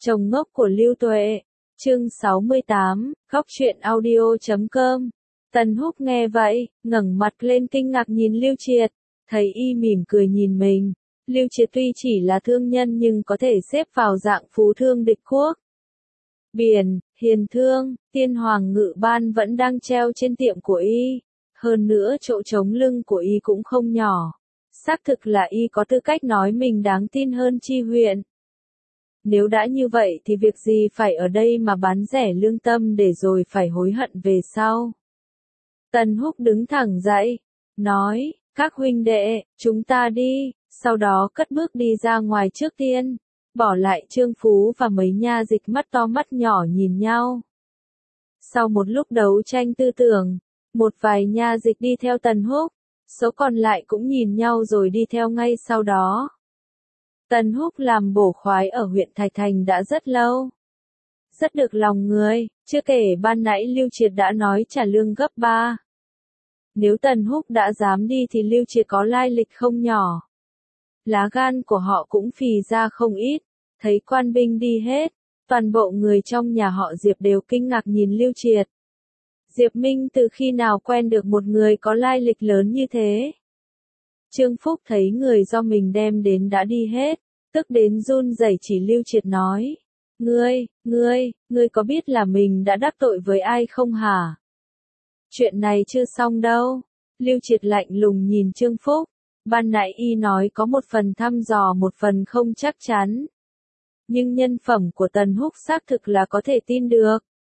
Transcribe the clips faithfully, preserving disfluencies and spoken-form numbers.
Chồng ngốc của Lưu Tuệ. Chương sáu mươi tám, Góc truyện audio chấm com. Tần Húc nghe vậy, ngẩng mặt lên kinh ngạc nhìn Lưu Triệt, thấy y mỉm cười nhìn mình. Lưu Triệt tuy chỉ là thương nhân nhưng có thể xếp vào dạng phú thương địch quốc. Biển, hiền thương, tiên hoàng ngự ban vẫn đang treo trên tiệm của y. Hơn nữa chỗ trống lưng của y cũng không nhỏ. Xác thực là y có tư cách nói mình đáng tin hơn Chi huyện. Nếu đã như vậy thì việc gì phải ở đây mà bán rẻ lương tâm để rồi phải hối hận về sau. Tần Húc đứng thẳng dậy, nói, các huynh đệ, chúng ta đi, sau đó cất bước đi ra ngoài trước tiên, bỏ lại Trương Phú và mấy nha dịch mắt to mắt nhỏ nhìn nhau. Sau một lúc đấu tranh tư tưởng, một vài nha dịch đi theo Tần Húc, số còn lại cũng nhìn nhau rồi đi theo ngay sau đó. Tần Húc làm bổ khoái ở huyện Thạch Thành đã rất lâu. Rất được lòng người, chưa kể ban nãy Lưu Triệt đã nói trả lương gấp ba. Nếu Tần Húc đã dám đi thì Lưu Triệt có lai lịch không nhỏ. Lá gan của họ cũng phì ra không ít, thấy quan binh đi hết, toàn bộ người trong nhà họ Diệp đều kinh ngạc nhìn Lưu Triệt. Diệp Minh từ khi nào quen được một người có lai lịch lớn như thế? Trương Phúc thấy người do mình đem đến đã đi hết, tức đến run rẩy chỉ Lưu Triệt nói. Ngươi, ngươi, ngươi có biết là mình đã đắc tội với ai không hả? Chuyện này chưa xong đâu. Lưu Triệt lạnh lùng nhìn Trương Phúc. Ban nãy y nói có một phần thăm dò một phần không chắc chắn. Nhưng nhân phẩm của Tần Húc xác thực là có thể tin được.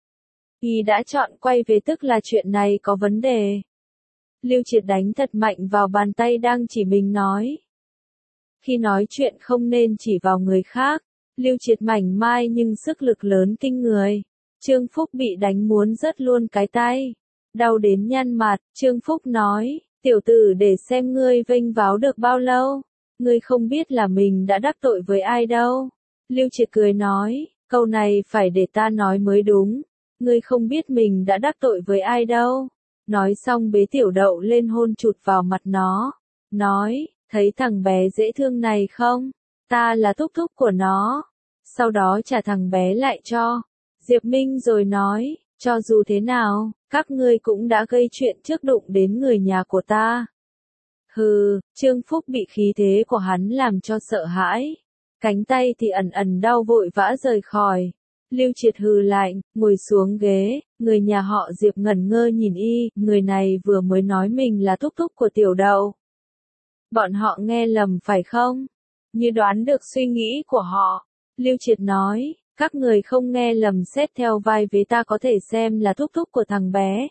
Y đã chọn quay về tức là chuyện này có vấn đề. Lưu Triệt đánh thật mạnh vào bàn tay đang chỉ mình nói. Khi nói chuyện không nên chỉ vào người khác, Lưu Triệt mảnh mai nhưng sức lực lớn kinh người. Trương Phúc bị đánh muốn rớt luôn cái tay. Đau đến nhăn mặt, Trương Phúc nói, tiểu tử để xem ngươi vênh váo được bao lâu. Ngươi không biết là mình đã đắc tội với ai đâu. Lưu Triệt cười nói, câu này phải để ta nói mới đúng. Ngươi không biết mình đã đắc tội với ai đâu. Nói xong bế tiểu đậu lên hôn chụt vào mặt nó. Nói, thấy thằng bé dễ thương này không? Ta là thúc thúc của nó. Sau đó trả thằng bé lại cho Diệp Minh rồi nói, cho dù thế nào, các ngươi cũng đã gây chuyện trước đụng đến người nhà của ta. Hừ, Trương Phúc bị khí thế của hắn làm cho sợ hãi. Cánh tay thì ẩn ẩn đau vội vã rời khỏi. Lưu Triệt hừ lạnh, ngồi xuống ghế, người nhà họ Diệp ngẩn ngơ nhìn y, người này vừa mới nói mình là thúc thúc của tiểu đậu. Bọn họ nghe lầm phải không? Như đoán được suy nghĩ của họ, Lưu Triệt nói, các người không nghe lầm, xét theo vai vế ta có thể xem là thúc thúc của thằng bé.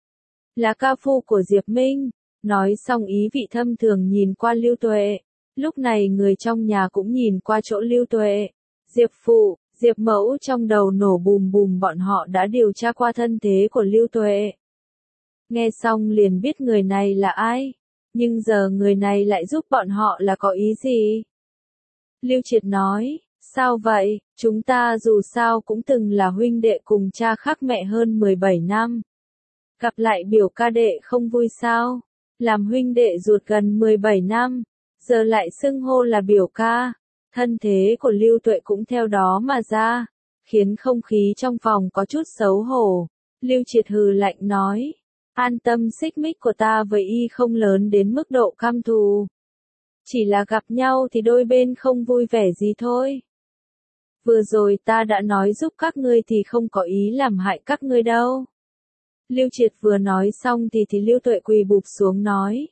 Là ca phu của Diệp Minh. Nói xong ý vị thâm thường nhìn qua Lưu Tuệ. Lúc này người trong nhà cũng nhìn qua chỗ Lưu Tuệ. Diệp phụ, Diệp mẫu trong đầu nổ bùm bùm, bọn họ đã điều tra qua thân thế của Lưu Tuệ. Nghe xong liền biết người này là ai. Nhưng giờ người này lại giúp bọn họ là có ý gì? Lưu Triệt nói, sao vậy, chúng ta dù sao cũng từng là huynh đệ cùng cha khác mẹ hơn mười bảy năm. Gặp lại biểu ca đệ không vui sao? Làm huynh đệ ruột gần mười bảy năm, giờ lại xưng hô là biểu ca. Thân thế của Lưu Tuệ cũng theo đó mà ra, khiến không khí trong phòng có chút xấu hổ. Lưu Triệt hừ lạnh nói, an tâm, xích mích của ta với y không lớn đến mức độ căm thù. Chỉ là gặp nhau thì đôi bên không vui vẻ gì thôi. Vừa rồi ta đã nói giúp các ngươi thì không có ý làm hại các ngươi đâu. Lưu Triệt vừa nói xong thì thì Lưu Tuệ quỳ bụp xuống nói.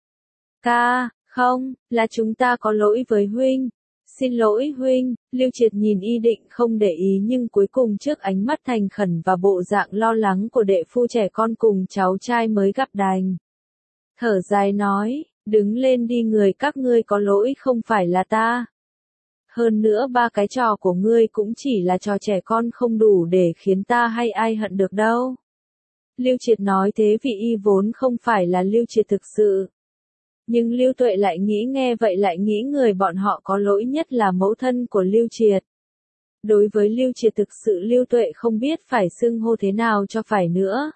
Ca, không, là chúng ta có lỗi với huynh. Xin lỗi huynh. Lưu Triệt nhìn y định không để ý nhưng cuối cùng trước ánh mắt thành khẩn và bộ dạng lo lắng của đệ phu trẻ con cùng cháu trai mới gặp đành. Thở dài nói, đứng lên đi, người các ngươi có lỗi không phải là ta. Hơn nữa ba cái trò của ngươi cũng chỉ là trò trẻ con, không đủ để khiến ta hay ai hận được đâu. Lưu Triệt nói thế vì y vốn không phải là Lưu Triệt thực sự. Nhưng Lưu Tuệ lại nghĩ nghe vậy lại nghĩ người bọn họ có lỗi nhất là mẫu thân của Lưu Triệt. Đối với Lưu Triệt thực sự Lưu Tuệ không biết phải xưng hô thế nào cho phải nữa.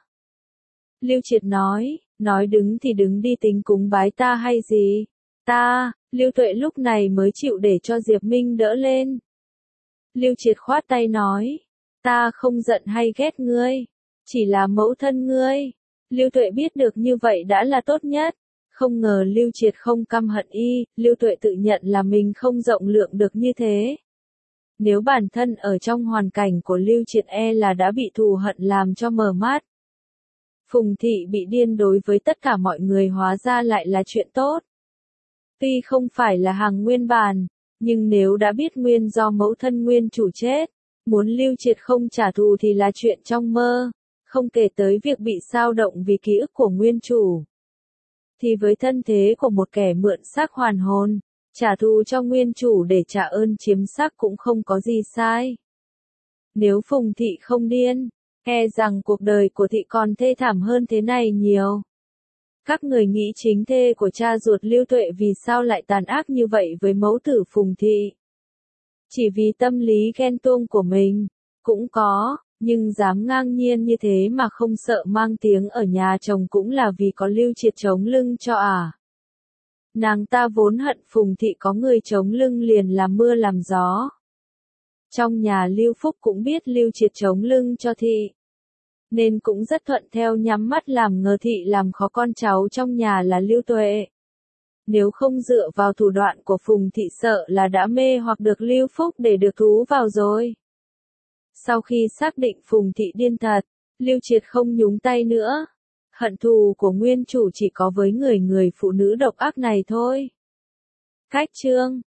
Lưu Triệt nói, nói đứng thì đứng đi, tính cúng bái ta hay gì? Ta, Lưu Tuệ lúc này mới chịu để cho Diệp Minh đỡ lên. Lưu Triệt khoát tay nói, ta không giận hay ghét ngươi, chỉ là mẫu thân ngươi. Lưu Tuệ biết được như vậy đã là tốt nhất. Không ngờ Lưu Triệt không căm hận y, Lưu Tuệ tự nhận là mình không rộng lượng được như thế. Nếu bản thân ở trong hoàn cảnh của Lưu Triệt e là đã bị thù hận làm cho mờ mắt. Phùng thị bị điên đối với tất cả mọi người hóa ra lại là chuyện tốt. Tuy không phải là hàng nguyên bản, nhưng nếu đã biết nguyên do mẫu thân nguyên chủ chết, muốn Lưu Triệt không trả thù thì là chuyện trong mơ, không kể tới việc bị xao động vì ký ức của nguyên chủ. Thì với thân thế của một kẻ mượn xác hoàn hồn, trả thù cho nguyên chủ để trả ơn chiếm xác cũng không có gì sai. Nếu Phùng thị không điên, e rằng cuộc đời của thị còn thê thảm hơn thế này nhiều. Các người nghĩ chính thê của cha ruột Lưu Tuệ vì sao lại tàn ác như vậy với mẫu tử Phùng thị? Chỉ vì tâm lý ghen tuông của mình, cũng có, nhưng dám ngang nhiên như thế mà không sợ mang tiếng ở nhà chồng cũng là vì có Lưu Triệt chống lưng cho à. Nàng ta vốn hận Phùng thị có người chống lưng liền làm mưa làm gió. Trong nhà Lưu Phúc cũng biết Lưu Triệt chống lưng cho thị, nên cũng rất thuận theo nhắm mắt làm ngờ thị làm khó con cháu trong nhà là Lưu Tuệ. Nếu không dựa vào thủ đoạn của Phùng thị sợ là đã mê hoặc được Lưu Phúc để được thú vào rồi. Sau khi xác định Phùng thị điên thật, Lưu Triệt không nhúng tay nữa. Hận thù của nguyên chủ chỉ có với người người phụ nữ độc ác này thôi. Cách chương